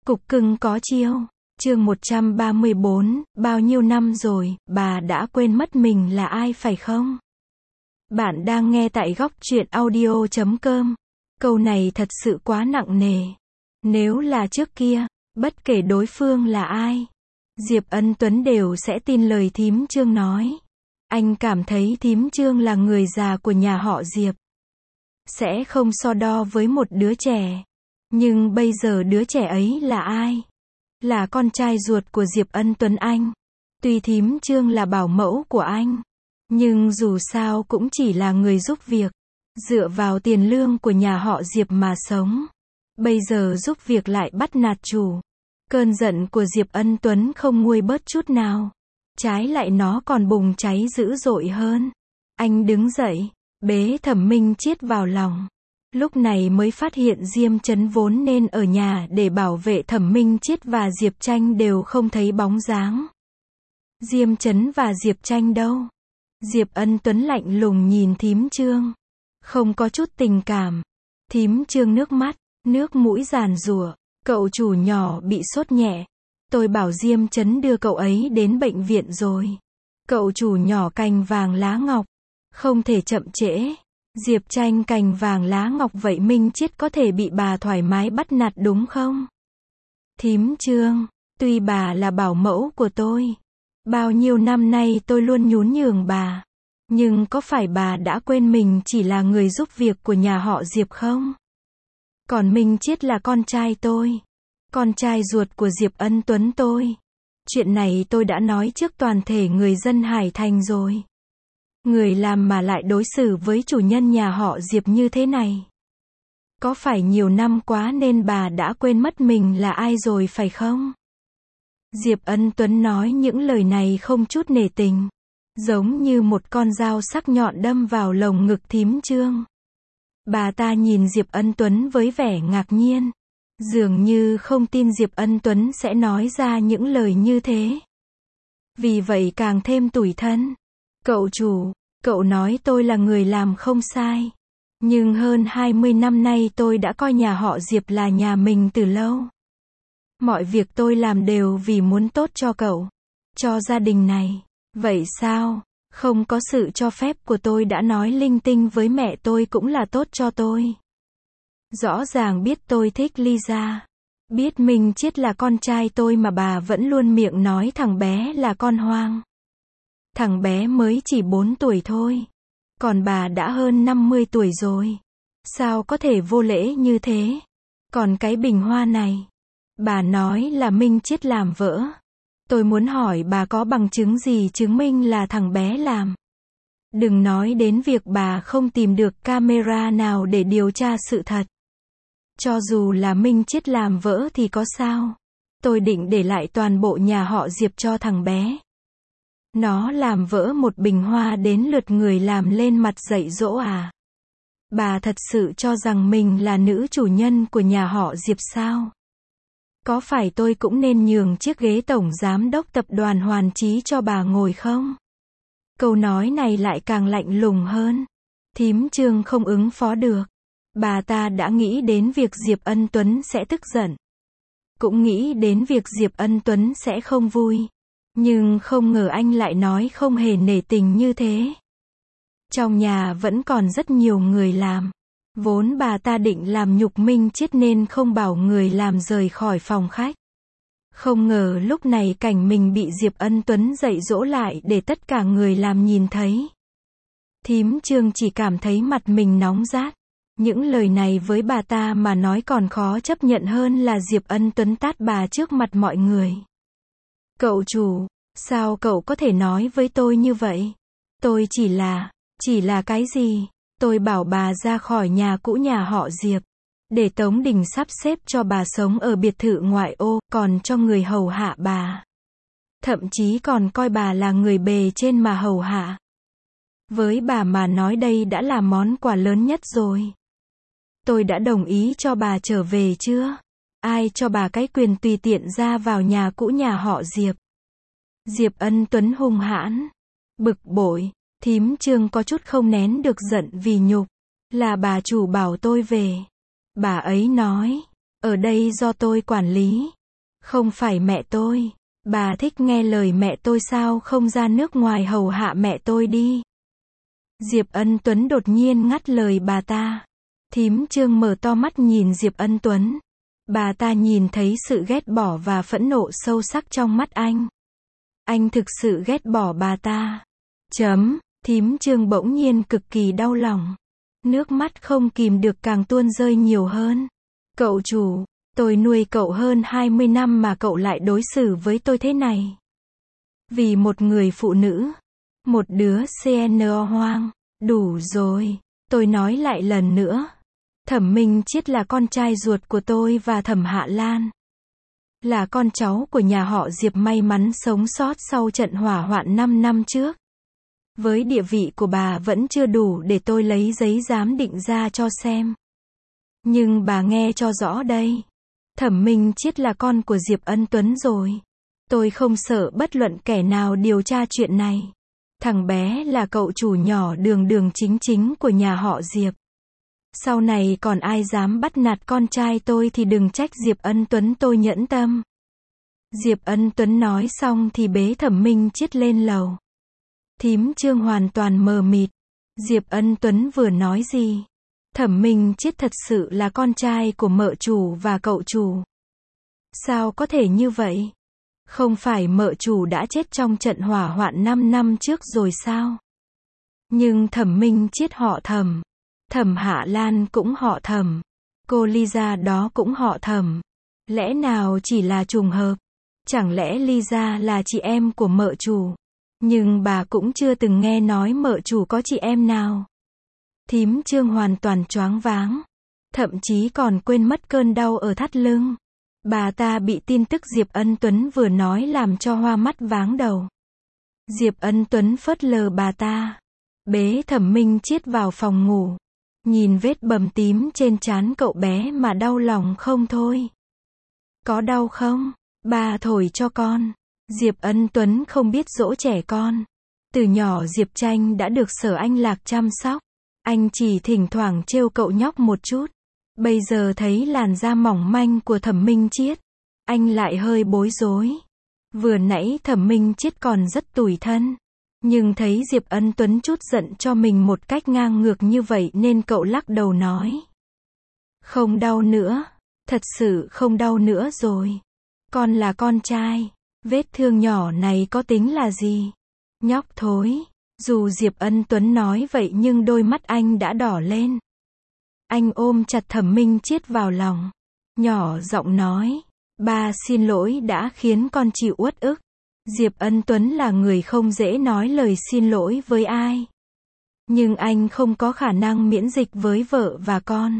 Cục cưng có chiêu. Chương 134, bao nhiêu năm rồi, bà đã quên mất mình là ai phải không? Bạn đang nghe tại góc truyện audio.com. Câu này thật sự quá nặng nề. Nếu là trước kia, bất kể đối phương là ai, Diệp Ân Tuấn đều sẽ tin lời thím Trương nói. Anh cảm thấy thím Trương là người già của nhà họ Diệp, sẽ không so đo với một đứa trẻ. Nhưng bây giờ đứa trẻ ấy là ai? Là con trai ruột của Diệp Ân Tuấn anh. Tuy thím Trương là bảo mẫu của anh, nhưng dù sao cũng chỉ là người giúp việc, dựa vào tiền lương của nhà họ Diệp mà sống. Bây giờ giúp việc lại bắt nạt chủ. Cơn giận của Diệp Ân Tuấn không nguôi bớt chút nào. Trái lại nó còn bùng cháy dữ dội hơn. Anh đứng dậy, bế Thẩm Minh Chiết vào lòng. Lúc này mới phát hiện Diêm Chấn vốn nên ở nhà để bảo vệ Thẩm Minh Chiết và Diệp Tranh đều không thấy bóng dáng. Diêm Chấn và Diệp Tranh đâu? Diệp Ân Tuấn lạnh lùng nhìn thím Trương, không có chút tình cảm. Thím Trương nước mắt, nước mũi giàn giụa. Cậu chủ nhỏ bị sốt nhẹ. Tôi bảo Diêm Chấn đưa cậu ấy đến bệnh viện rồi. Cậu chủ nhỏ cành vàng lá ngọc, không thể chậm trễ. Diệp Tranh cành vàng lá ngọc vậy Minh Chiết có thể bị bà thoải mái bắt nạt đúng không? Thím Trương, tuy bà là bảo mẫu của tôi, bao nhiêu năm nay tôi luôn nhún nhường bà, nhưng có phải bà đã quên mình chỉ là người giúp việc của nhà họ Diệp không? Còn Minh Chiết là con trai tôi, con trai ruột của Diệp Ân Tuấn tôi. Chuyện này tôi đã nói trước toàn thể người dân Hải Thành rồi. Người làm mà lại đối xử với chủ nhân nhà họ Diệp như thế này. Có phải nhiều năm quá nên bà đã quên mất mình là ai rồi phải không? Diệp Ân Tuấn nói những lời này không chút nể tình, giống như một con dao sắc nhọn đâm vào lồng ngực thím Trương. Bà ta nhìn Diệp Ân Tuấn với vẻ ngạc nhiên, dường như không tin Diệp Ân Tuấn sẽ nói ra những lời như thế. Vì vậy càng thêm tủi thân. Cậu chủ, cậu nói tôi là người làm không sai. Nhưng hơn 20 năm nay tôi đã coi nhà họ Diệp là nhà mình từ lâu. Mọi việc tôi làm đều vì muốn tốt cho cậu, cho gia đình này. Vậy sao? Không có sự cho phép của tôi đã nói linh tinh với mẹ tôi cũng là tốt cho tôi. Rõ ràng biết tôi thích Lisa, biết Minh Chiết là con trai tôi mà bà vẫn luôn miệng nói thằng bé là con hoang. Thằng bé mới chỉ 4 tuổi thôi, còn bà đã hơn 50 tuổi rồi. Sao có thể vô lễ như thế? Còn cái bình hoa này, bà nói là Minh Chiết làm vỡ. Tôi muốn hỏi bà có bằng chứng gì chứng minh là thằng bé làm. Đừng nói đến việc bà không tìm được camera nào để điều tra sự thật. Cho dù là Minh Chiết làm vỡ thì có sao? Tôi định để lại toàn bộ nhà họ Diệp cho thằng bé. Nó làm vỡ một bình hoa đến lượt người làm lên mặt dạy dỗ à? Bà thật sự cho rằng mình là nữ chủ nhân của nhà họ Diệp sao? Có phải tôi cũng nên nhường chiếc ghế tổng giám đốc tập đoàn Hoàn Chí cho bà ngồi không? Câu nói này lại càng lạnh lùng hơn. Thím Trương không ứng phó được. Bà ta đã nghĩ đến việc Diệp Ân Tuấn sẽ tức giận. Cũng nghĩ đến việc Diệp Ân Tuấn sẽ không vui. Nhưng không ngờ anh lại nói không hề nể tình như thế. Trong nhà vẫn còn rất nhiều người làm. Vốn bà ta định làm nhục Minh Chiết nên không bảo người làm rời khỏi phòng khách. Không ngờ lúc này cảnh mình bị Diệp Ân Tuấn dạy dỗ lại để tất cả người làm nhìn thấy. Thím Trương chỉ cảm thấy mặt mình nóng rát. Những lời này với bà ta mà nói còn khó chấp nhận hơn là Diệp Ân Tuấn tát bà trước mặt mọi người. Cậu chủ, sao cậu có thể nói với tôi như vậy? Tôi chỉ là cái gì? Tôi bảo bà ra khỏi nhà cũ nhà họ Diệp, để Tống Đình sắp xếp cho bà sống ở biệt thự ngoại ô, còn cho người hầu hạ bà. Thậm chí còn coi bà là người bề trên mà hầu hạ. Với bà mà nói đây đã là món quà lớn nhất rồi. Tôi đã đồng ý cho bà trở về chưa? Ai cho bà cái quyền tùy tiện ra vào nhà cũ nhà họ Diệp? Diệp Ân Tuấn hung hãn, bực bội. Thím Trương có chút không nén được giận vì nhục. Là bà chủ bảo tôi về. Bà ấy nói, ở đây do tôi quản lý. Không phải mẹ tôi. Bà thích nghe lời mẹ tôi sao không ra nước ngoài hầu hạ mẹ tôi đi. Diệp Ân Tuấn đột nhiên ngắt lời bà ta. Thím Trương mở to mắt nhìn Diệp Ân Tuấn. Bà ta nhìn thấy sự ghét bỏ và phẫn nộ sâu sắc trong mắt anh. Anh thực sự ghét bỏ bà ta. Thím Trương bỗng nhiên cực kỳ đau lòng. Nước mắt không kìm được càng tuôn rơi nhiều hơn. Cậu chủ, tôi nuôi cậu hơn 20 năm mà cậu lại đối xử với tôi thế này. Vì một người phụ nữ, một đứa CNO hoang, đủ rồi, tôi nói lại lần nữa. Thẩm Minh Chiết là con trai ruột của tôi và Thẩm Hạ Lan. Là con cháu của nhà họ Diệp may mắn sống sót sau trận hỏa hoạn 5 năm trước. Với địa vị của bà vẫn chưa đủ để tôi lấy giấy giám định ra cho xem. Nhưng bà nghe cho rõ đây. Thẩm Minh Chiết là con của Diệp Ân Tuấn rồi. Tôi không sợ bất luận kẻ nào điều tra chuyện này. Thằng bé là cậu chủ nhỏ đường đường chính chính của nhà họ Diệp. Sau này còn ai dám bắt nạt con trai tôi thì đừng trách Diệp Ân Tuấn tôi nhẫn tâm. Diệp Ân Tuấn nói xong thì bế Thẩm Minh Chiết lên lầu. Thím Trương hoàn toàn mờ mịt. Diệp Ân Tuấn vừa nói gì? Thẩm Minh Chiết thật sự là con trai của mợ chủ và cậu chủ. Sao có thể như vậy? Không phải mợ chủ đã chết trong trận hỏa hoạn 5 năm trước rồi sao? Nhưng Thẩm Minh Chiết họ Thẩm. Thẩm Hạ Lan cũng họ Thẩm. Cô Lisa đó cũng họ Thẩm. Lẽ nào chỉ là trùng hợp? Chẳng lẽ Lisa là chị em của mợ chủ? Nhưng bà cũng chưa từng nghe nói mợ chủ có chị em nào. Thím Trương hoàn toàn choáng váng. Thậm chí còn quên mất cơn đau ở thắt lưng. Bà ta bị tin tức Diệp Ân Tuấn vừa nói làm cho hoa mắt váng đầu. Diệp Ân Tuấn phớt lờ bà ta. Bế Thẩm Minh Chiết vào phòng ngủ. Nhìn vết bầm tím trên trán cậu bé mà đau lòng không thôi. Có đau không? Bà thổi cho con. Diệp Ân Tuấn không biết dỗ trẻ con. Từ nhỏ Diệp Tranh đã được Sở Anh Lạc chăm sóc. Anh chỉ thỉnh thoảng trêu cậu nhóc một chút. Bây giờ thấy làn da mỏng manh của Thẩm Minh Chiết, anh lại hơi bối rối. Vừa nãy Thẩm Minh Chiết còn rất tủi thân. Nhưng thấy Diệp Ân Tuấn chút giận cho mình một cách ngang ngược như vậy nên cậu lắc đầu nói. Không đau nữa. Thật sự không đau nữa rồi. Con là con trai. Vết thương nhỏ này có tính là gì? Nhóc thối. Dù Diệp Ân Tuấn nói vậy nhưng đôi mắt anh đã đỏ lên. Anh ôm chặt Thẩm Minh Chiết vào lòng. Nhỏ giọng nói. Ba xin lỗi đã khiến con chịu uất ức. Diệp Ân Tuấn là người không dễ nói lời xin lỗi với ai. Nhưng anh không có khả năng miễn dịch với vợ và con.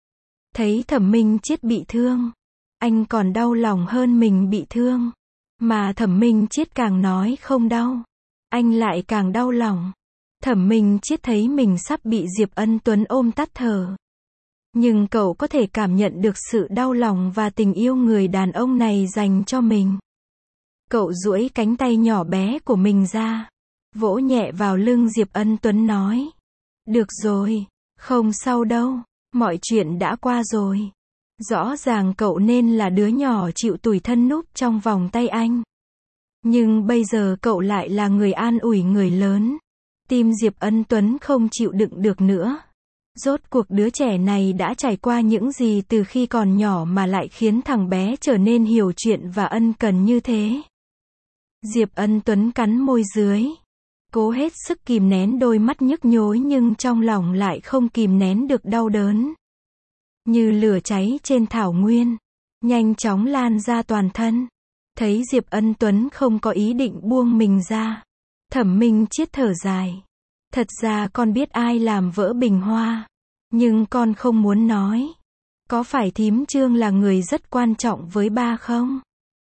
Thấy Thẩm Minh Chiết bị thương. Anh còn đau lòng hơn mình bị thương. Mà Thẩm Minh Chiết càng nói không đau. Anh lại càng đau lòng. Thẩm Minh Chiết thấy mình sắp bị Diệp Ân Tuấn ôm tắt thở. Nhưng cậu có thể cảm nhận được sự đau lòng và tình yêu người đàn ông này dành cho mình. Cậu duỗi cánh tay nhỏ bé của mình ra. Vỗ nhẹ vào lưng Diệp Ân Tuấn nói. Được rồi, không sao đâu, mọi chuyện đã qua rồi. Rõ ràng cậu nên là đứa nhỏ chịu tủi thân núp trong vòng tay anh. Nhưng bây giờ cậu lại là người an ủi người lớn. Tim Diệp Ân Tuấn không chịu đựng được nữa. Rốt cuộc đứa trẻ này đã trải qua những gì từ khi còn nhỏ mà lại khiến thằng bé trở nên hiểu chuyện và ân cần như thế. Diệp Ân Tuấn cắn môi dưới. Cố hết sức kìm nén đôi mắt nhức nhối nhưng trong lòng lại không kìm nén được đau đớn. Như lửa cháy trên thảo nguyên. Nhanh chóng lan ra toàn thân. Thấy Diệp Ân Tuấn không có ý định buông mình ra. Thẩm Minh Chiết thở dài. Thật ra con biết ai làm vỡ bình hoa. Nhưng con không muốn nói. Có phải thím Trương là người rất quan trọng với ba không?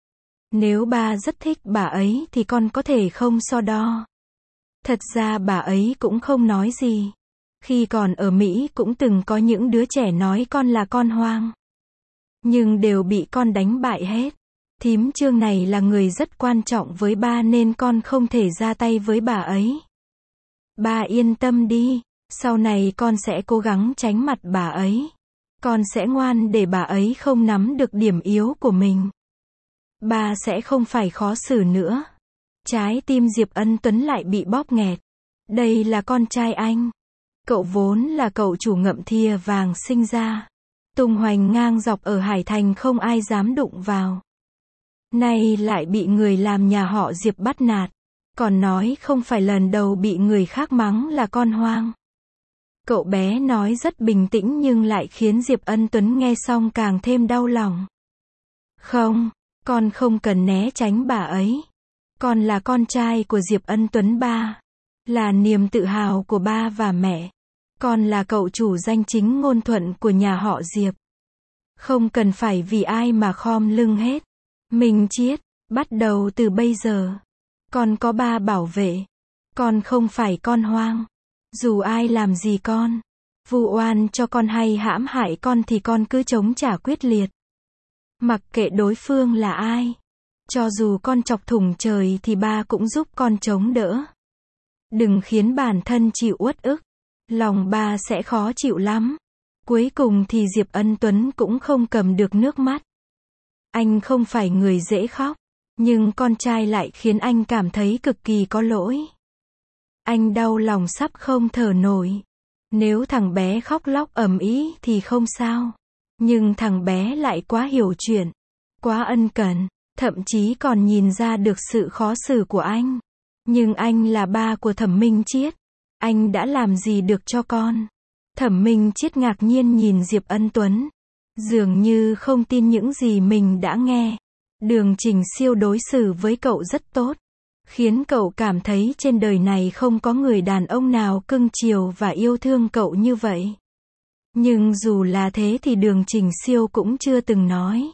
Nếu ba rất thích bà ấy thì con có thể không so đo. Thật ra bà ấy cũng không nói gì. Khi còn ở Mỹ cũng từng có những đứa trẻ nói con là con hoang. Nhưng đều bị con đánh bại hết. Thím Trương này là người rất quan trọng với ba nên con không thể ra tay với bà ấy. Ba yên tâm đi, sau này con sẽ cố gắng tránh mặt bà ấy. Con sẽ ngoan để bà ấy không nắm được điểm yếu của mình. ba sẽ không phải khó xử nữa. Trái tim Diệp Ân Tuấn lại bị bóp nghẹt. Đây là con trai anh. Cậu vốn là cậu chủ ngậm thìa vàng sinh ra. Tung hoành ngang dọc ở Hải Thành không ai dám đụng vào. Nay lại bị người làm nhà họ Diệp bắt nạt. Còn nói không phải lần đầu bị người khác mắng là con hoang. Cậu bé nói rất bình tĩnh nhưng lại khiến Diệp Ân Tuấn nghe xong càng thêm đau lòng. Không, con không cần né tránh bà ấy. Con là con trai của Diệp Ân Tuấn ba. Là niềm tự hào của ba và mẹ. Con là cậu chủ danh chính ngôn thuận của nhà họ Diệp. Không cần phải vì ai mà khom lưng hết. Minh Chiết, bắt đầu từ bây giờ. Con có ba bảo vệ. Con không phải con hoang. Dù ai làm gì con, vu oan cho con hay hãm hại con thì con cứ chống trả quyết liệt. Mặc kệ đối phương là ai. Cho dù con chọc thủng trời thì ba cũng giúp con chống đỡ. Đừng khiến bản thân chịu uất ức. Lòng ba sẽ khó chịu lắm. Cuối cùng thì Diệp Ân Tuấn cũng không cầm được nước mắt. Anh không phải người dễ khóc. Nhưng con trai lại khiến anh cảm thấy cực kỳ có lỗi. Anh đau lòng sắp không thở nổi. Nếu thằng bé khóc lóc ầm ĩ thì không sao. Nhưng thằng bé lại quá hiểu chuyện. Quá ân cần. Thậm chí còn nhìn ra được sự khó xử của anh. Nhưng anh là ba của Thẩm Minh Chiết. Anh đã làm gì được cho con? Thẩm Minh Chiết ngạc nhiên nhìn Diệp Ân Tuấn. Dường như không tin những gì mình đã nghe. Đường Trình Siêu đối xử với cậu rất tốt. Khiến cậu cảm thấy trên đời này không có người đàn ông nào cưng chiều và yêu thương cậu như vậy. Nhưng dù là thế thì Đường Trình Siêu cũng chưa từng nói.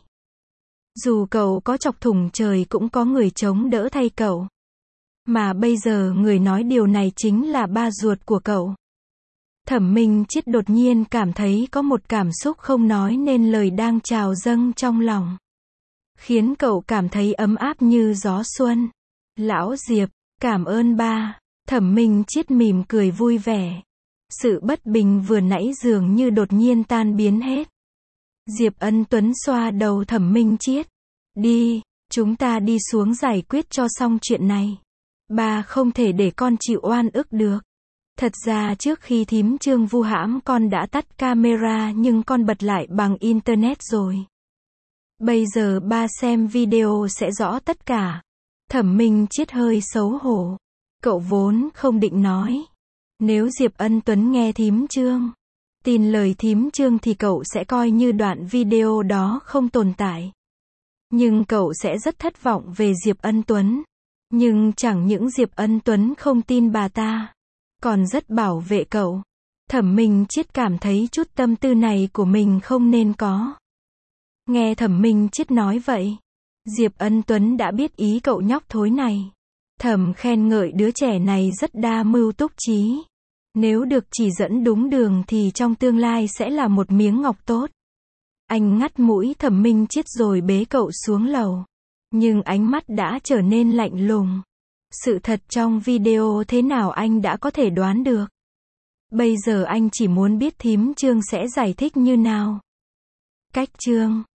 Dù cậu có chọc thủng trời cũng có người chống đỡ thay cậu. Mà bây giờ người nói điều này chính là ba ruột của cậu. Thẩm Minh Chiết đột nhiên cảm thấy có một cảm xúc không nói nên lời đang trào dâng trong lòng. Khiến cậu cảm thấy ấm áp như gió xuân. Lão Diệp, cảm ơn ba. Thẩm Minh Chiết mỉm cười vui vẻ. Sự bất bình vừa nãy dường như đột nhiên tan biến hết. Diệp Ân Tuấn xoa đầu Thẩm Minh Chiết. Đi, chúng ta đi xuống giải quyết cho xong chuyện này. Ba không thể để con chịu oan ức được. Thật ra trước khi thím Trương vu hãm con đã tắt camera nhưng con bật lại bằng internet rồi. Bây giờ ba xem video sẽ rõ tất cả. Thẩm Minh Chiết hơi xấu hổ. Cậu vốn không định nói. Nếu Diệp Ân Tuấn nghe thím Trương, tin lời thím Trương thì cậu sẽ coi như đoạn video đó không tồn tại. Nhưng cậu sẽ rất thất vọng về Diệp Ân Tuấn. Nhưng chẳng những Diệp Ân Tuấn không tin bà ta, còn rất bảo vệ cậu. Thẩm Minh Chiết cảm thấy chút tâm tư này của mình không nên có. Nghe Thẩm Minh Chiết nói vậy, Diệp Ân Tuấn đã biết ý cậu nhóc thối này. Thẩm khen ngợi đứa trẻ này rất đa mưu túc trí. Nếu được chỉ dẫn đúng đường thì trong tương lai sẽ là một miếng ngọc tốt. Anh ngắt mũi Thẩm Minh Chiết rồi bế cậu xuống lầu. Nhưng ánh mắt đã trở nên lạnh lùng. Sự thật trong video thế nào anh đã có thể đoán được. Bây giờ anh chỉ muốn biết thím Trương sẽ giải thích như nào. Cách Trương